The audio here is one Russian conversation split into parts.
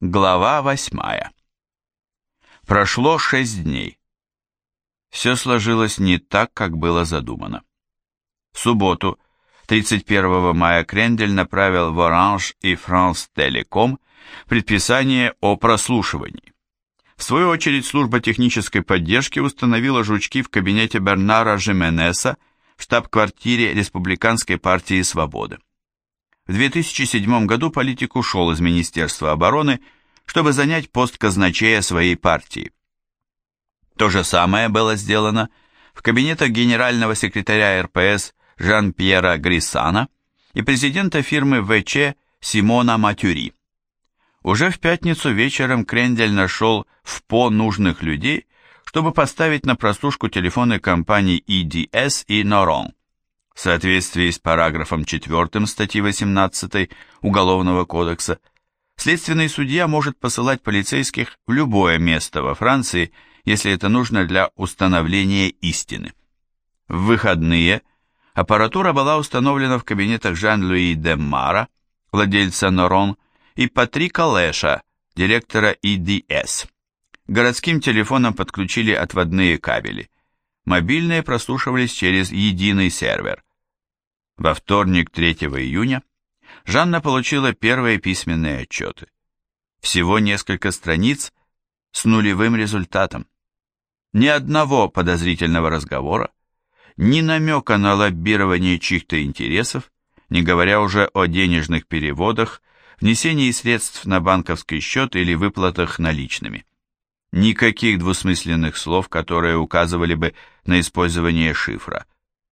Глава 8. Прошло 6 дней. Все сложилось не так, как было задумано. В субботу, 31 мая, Крендель направил в Orange и France Telecom предписание о прослушивании. В свою очередь, служба технической поддержки установила жучки в кабинете Бернара Жименеса в штаб-квартире Республиканской партии Свободы. В 2007 году политик ушел из Министерства обороны, чтобы занять пост казначея своей партии. То же самое было сделано в кабинетах генерального секретаря РПС Жан-Пьера Гриссана и президента фирмы ВЧ Симона Матюри. Уже в пятницу вечером Крендель нашел в ПО нужных людей, чтобы поставить на прослушку телефоны компаний EDS и Норон. В соответствии с параграфом 4 статьи 18 Уголовного кодекса, следственный судья может посылать полицейских в любое место во Франции, если это нужно для установления истины. В выходные аппаратура была установлена в кабинетах Жан-Луи Деммара, владельца Норон, и Патрика Леша, директора EDS. К городским телефонам подключили отводные кабели. Мобильные прослушивались через единый сервер. Во вторник, 3 июня, Жанна получила первые письменные отчеты. Всего несколько страниц с нулевым результатом. Ни одного подозрительного разговора, ни намека на лоббирование чьих-то интересов, не говоря уже о денежных переводах, внесении средств на банковский счет или выплатах наличными. Никаких двусмысленных слов, которые указывали бы на использование шифра.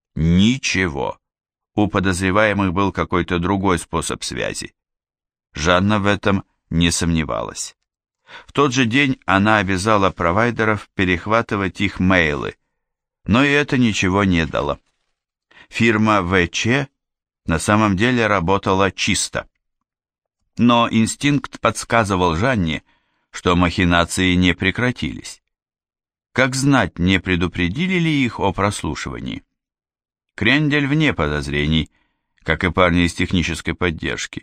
Ничего. У подозреваемых был какой-то другой способ связи. Жанна в этом не сомневалась. В тот же день она обязала провайдеров перехватывать их мейлы, но и это ничего не дало. Фирма ВЧ на самом деле работала чисто. Но инстинкт подсказывал Жанне, что махинации не прекратились. Как знать, не предупредили ли их о прослушивании? Крендель вне подозрений, как и парни из технической поддержки.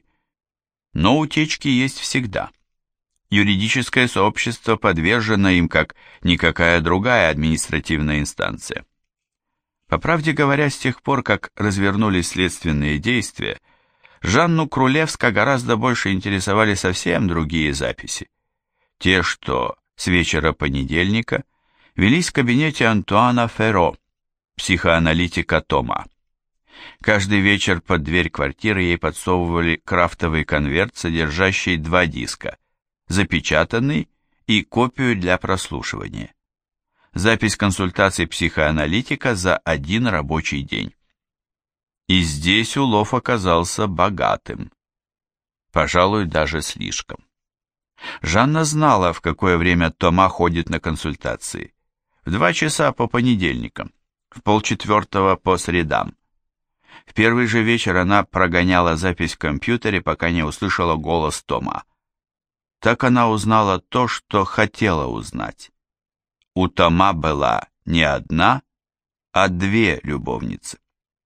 Но утечки есть всегда. Юридическое сообщество подвержено им, как никакая другая административная инстанция. По правде говоря, с тех пор, как развернулись следственные действия, Жанну Крулевско гораздо больше интересовали совсем другие записи. Те, что с вечера понедельника велись в кабинете Антуана Ферро, психоаналитика Тома. Каждый вечер под дверь квартиры ей подсовывали крафтовый конверт, содержащий 2 диска, запечатанный и копию для прослушивания. Запись консультаций психоаналитика за 1 рабочий день. И здесь улов оказался богатым. Пожалуй, даже слишком. Жанна знала, в какое время Тома ходит на консультации. В 2 часа по понедельникам, в 3:30 по средам. В первый же вечер она прогоняла запись в компьютере, пока не услышала голос Тома. Так она узнала то, что хотела узнать. У Тома была не 1, а 2 любовницы.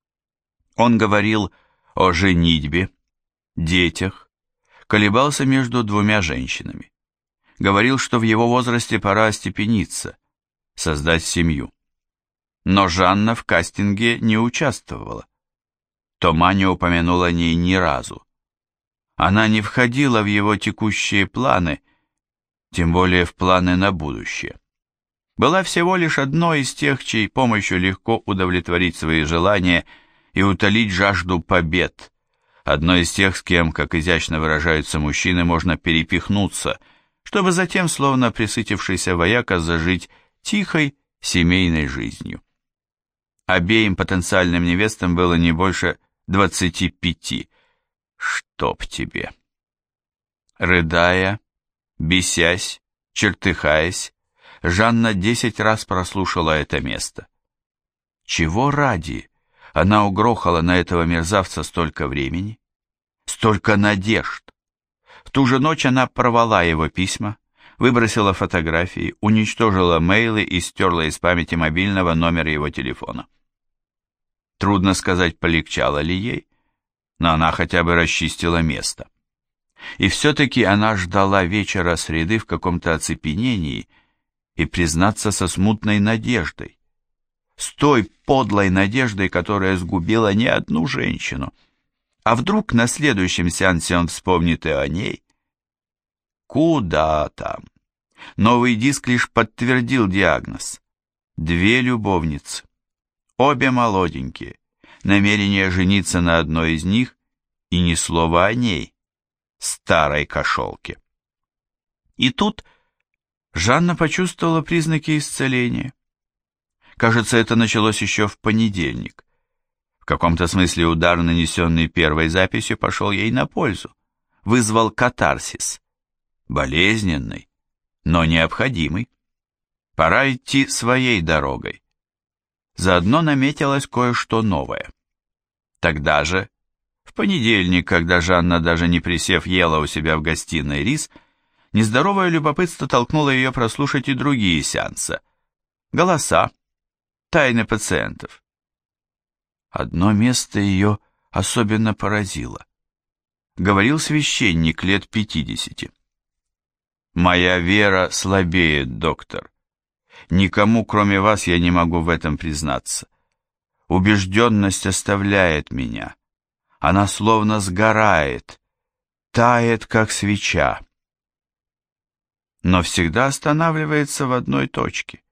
Он говорил о женитьбе, детях, колебался между 2 женщинами. Говорил, что в его возрасте пора остепениться, создать семью. Но Жанна в кастинге не участвовала. Тома не упомянул о ней ни разу. Она не входила в его текущие планы, тем более в планы на будущее. Была всего лишь одной из тех, чьей помощью легко удовлетворить свои желания и утолить жажду побед. Одной из тех, с кем, как изящно выражаются мужчины, можно перепихнуться, чтобы затем, словно пресытившийся вояка, зажить тихой семейной жизнью. Обеим потенциальным невестам было не больше 25. Чтоб тебе. Рыдая, бесясь, чертыхаясь, Жанна 10 раз прослушала это место. Чего ради она угрохала на этого мерзавца столько времени? Столько надежд. В ту же ночь она порвала его письма, выбросила фотографии, уничтожила мейлы и стерла из памяти мобильного номер его телефона. Трудно сказать, полегчало ли ей, но она хотя бы расчистила место. И все-таки она ждала вечера среды в каком-то оцепенении и, признаться, со смутной надеждой. С той подлой надеждой, которая сгубила не одну женщину. А вдруг на следующем сеансе он вспомнит и о ней? Куда там? Новый диск лишь подтвердил диагноз. 2 любовницы. Обе молоденькие. Намерение жениться на одной из них и ни слова о ней, старой кошелке. И тут Жанна почувствовала признаки исцеления. Кажется, это началось еще в понедельник. В каком-то смысле удар, нанесенный первой записью, пошел ей на пользу. Вызвал катарсис. Болезненный, но необходимый. Пора идти своей дорогой. Заодно наметилось кое-что новое. Тогда же, в понедельник, когда Жанна, даже не присев, ела у себя в гостиной рис, нездоровое любопытство толкнуло ее прослушать и другие сеансы. Голоса, тайны пациентов. Одно место ее особенно поразило. Говорил священник лет 50. «Моя вера слабеет, доктор. Никому, кроме вас, я не могу в этом признаться. Убежденность оставляет меня. Она словно сгорает, тает, как свеча, но всегда останавливается в одной точке».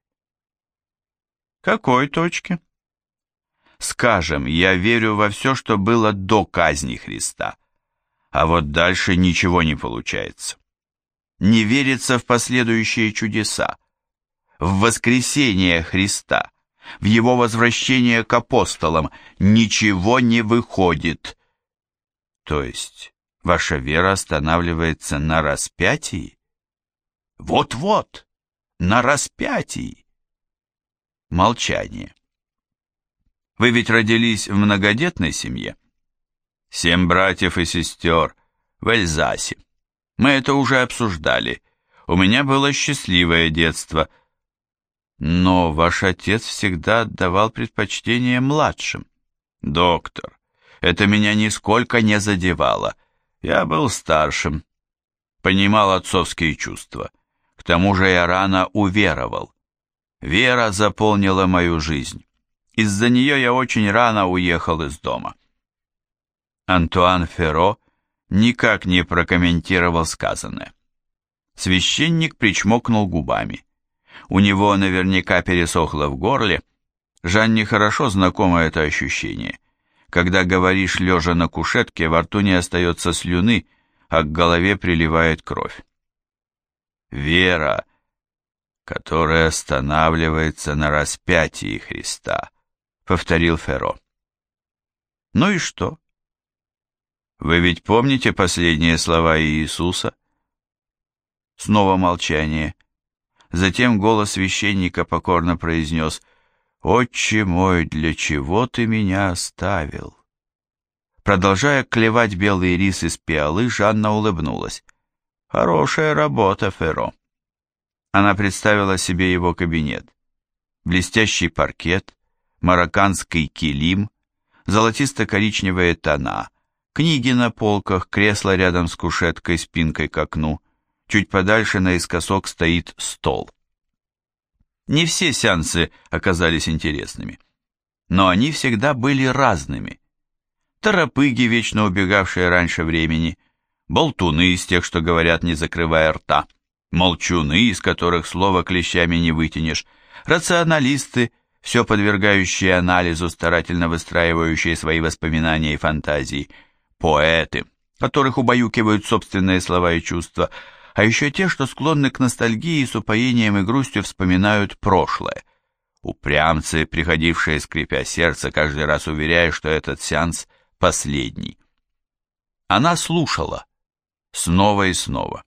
Какой точке? Скажем, я верю во все, что было до казни Христа, а вот дальше ничего не получается. Не верится в последующие чудеса, в воскресение Христа, в его возвращение к апостолам. Ничего не выходит. То есть ваша вера останавливается на распятии? Вот-вот, на распятии. Молчание. Вы ведь родились в многодетной семье? 7 братьев и сестер в Эльзасе. Мы это уже обсуждали. У меня было счастливое детство. Но ваш отец всегда отдавал предпочтение младшим. Доктор, это меня нисколько не задевало. Я был старшим, понимал отцовские чувства. К тому же я рано уверовал. Вера заполнила мою жизнь. Из-за нее я очень рано уехал из дома. Антуан Ферро никак не прокомментировал сказанное. Священник причмокнул губами. У него наверняка пересохло в горле. Жанне хорошо знакомо это ощущение. Когда говоришь лежа на кушетке, во рту не остается слюны, а к голове приливает кровь. Вера, которая останавливается на распятии Христа, повторил Ферро. Ну и что? Вы ведь помните последние слова Иисуса? Снова молчание. Затем голос священника покорно произнес: «Отче мой, для чего ты меня оставил?» Продолжая клевать белый рис из пиалы, Жанна улыбнулась. «Хорошая работа, Ферро». Она представила себе его кабинет. Блестящий паркет, марокканский килим, золотисто-коричневые тона, книги на полках, кресло рядом с кушеткой, спинкой к окну. Чуть подальше наискосок стоит стол. Не все сеансы оказались интересными, но они всегда были разными. Торопыги, вечно убегавшие раньше времени, болтуны из тех, что говорят, не закрывая рта, молчуны, из которых слова клещами не вытянешь, рационалисты, все подвергающие анализу, старательно выстраивающие свои воспоминания и фантазии, поэты, которых убаюкивают собственные слова и чувства, а еще те, что склонны к ностальгии и с упоением и грустью вспоминают прошлое. Упрямцы, приходившие, скрипя сердце, каждый раз уверяя, что этот сеанс последний. Она слушала, снова и снова.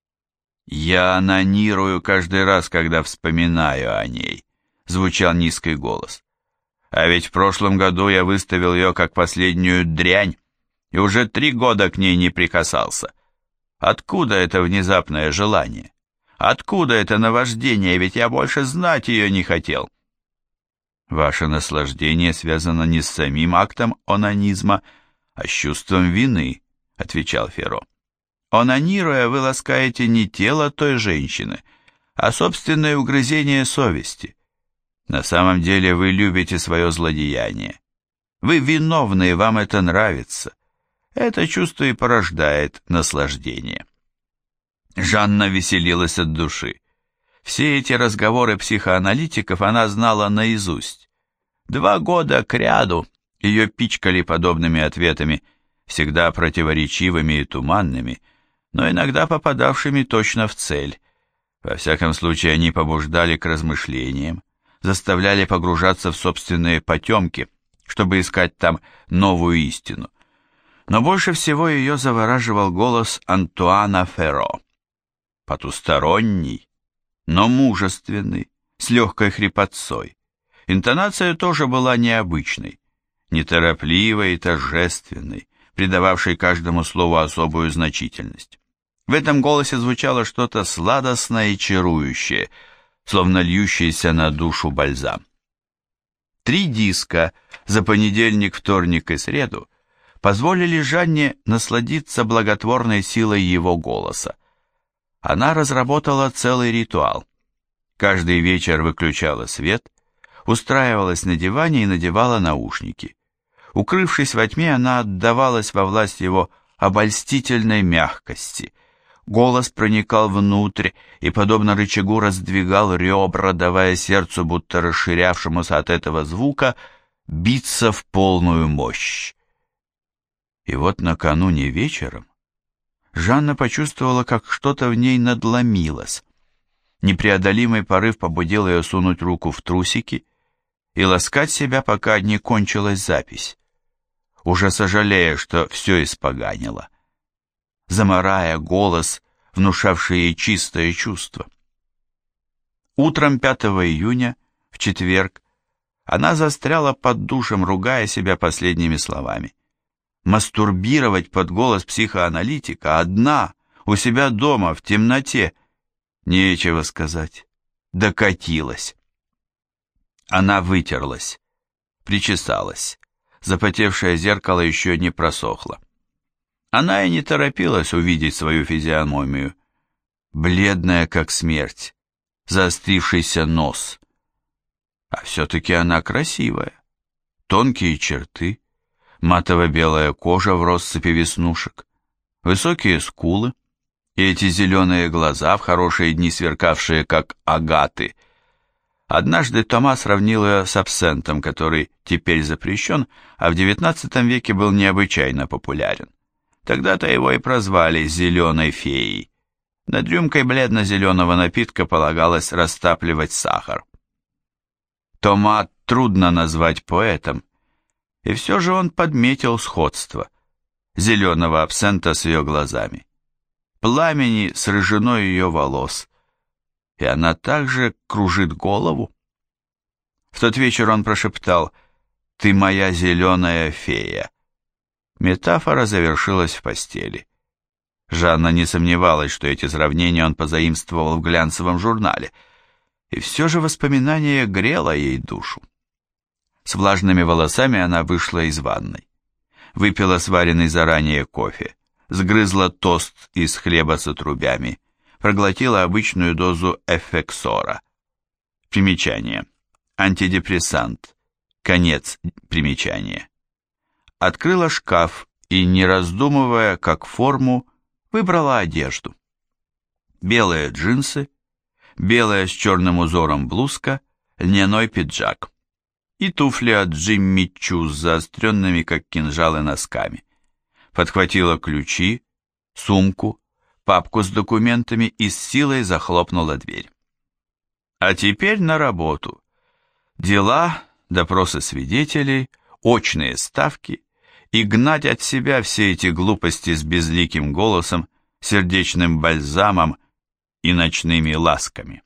«Я анонирую каждый раз, когда вспоминаю о ней», — звучал низкий голос. «А ведь в прошлом году я выставил ее как последнюю дрянь, и уже 3 года к ней не прикасался. Откуда это внезапное желание? Откуда это наваждение, ведь я больше знать ее не хотел?» «Ваше наслаждение связано не с самим актом онанизма, а с чувством вины», — отвечал Ферро. Онанируя, вы ласкаете не тело той женщины, а собственное угрызение совести. На самом деле вы любите свое злодеяние. Вы виновны, и вам это нравится. Это чувство и порождает наслаждение. Жанна веселилась от души. Все эти разговоры психоаналитиков она знала наизусть. 2 года кряду ее пичкали подобными ответами, всегда противоречивыми и туманными, но иногда попадавшими точно в цель. Во всяком случае, они побуждали к размышлениям, заставляли погружаться в собственные потемки, чтобы искать там новую истину. Но больше всего ее завораживал голос Антуана Ферро. Потусторонний, но мужественный, с легкой хрипотцой. Интонация тоже была необычной, неторопливой и торжественной, придававшей каждому слову особую значительность. В этом голосе звучало что-то сладостное и чарующее, словно льющееся на душу бальзам. 3 диска за понедельник, вторник и среду позволили Жанне насладиться благотворной силой его голоса. Она разработала целый ритуал. Каждый вечер выключала свет, устраивалась на диване и надевала наушники. Укрывшись во тьме, она отдавалась во власть его обольстительной мягкости. Голос проникал внутрь и, подобно рычагу, раздвигал ребра, давая сердцу, будто расширявшемуся от этого звука, биться в полную мощь. И вот накануне вечером Жанна почувствовала, как что-то в ней надломилось. Непреодолимый порыв побудил ее сунуть руку в трусики и ласкать себя, пока не кончилась запись, уже сожалея, что все испоганило, замарая голос, внушавший ей чистое чувство. Утром 5 июня, в четверг, она застряла под душем, ругая себя последними словами. Мастурбировать под голос психоаналитика одна, у себя дома, в темноте, нечего сказать, докатилась. Она вытерлась, причесалась, запотевшее зеркало еще не просохло. Она и не торопилась увидеть свою физиономию, бледная как смерть, заострившийся нос. А все-таки она красивая, тонкие черты, матово-белая кожа в россыпи веснушек, высокие скулы и эти зеленые глаза, в хорошие дни сверкавшие, как агаты. Однажды Тома сравнил ее с абсентом, который теперь запрещен, а в XIX веке был необычайно популярен. Тогда-то его и прозвали «зеленой феей». Над рюмкой бледно-зеленого напитка полагалось растапливать сахар. Тома трудно назвать поэтом, и все же он подметил сходство зеленого абсента с ее глазами, пламени с рыжиной ее волос, и она также кружит голову. В тот вечер он прошептал: «Ты моя зеленая фея». Метафора завершилась в постели. Жанна не сомневалась, что эти сравнения он позаимствовал в глянцевом журнале, и все же воспоминание грело ей душу. С влажными волосами она вышла из ванной, выпила сваренный заранее кофе, сгрызла тост из хлеба с отрубями, проглотила обычную дозу эффексора. Примечание. Антидепрессант. Конец примечания. Открыла шкаф и, не раздумывая, как форму, выбрала одежду. Белые джинсы, белая с черным узором блузка, льняной пиджак и туфли от Джимми Чу с заостренными, как кинжалы, носками. Подхватила ключи, сумку, папку с документами и с силой захлопнула дверь. А теперь на работу. Дела, допросы свидетелей, очные ставки и гнать от себя все эти глупости с безликим голосом, сердечным бальзамом и ночными ласками.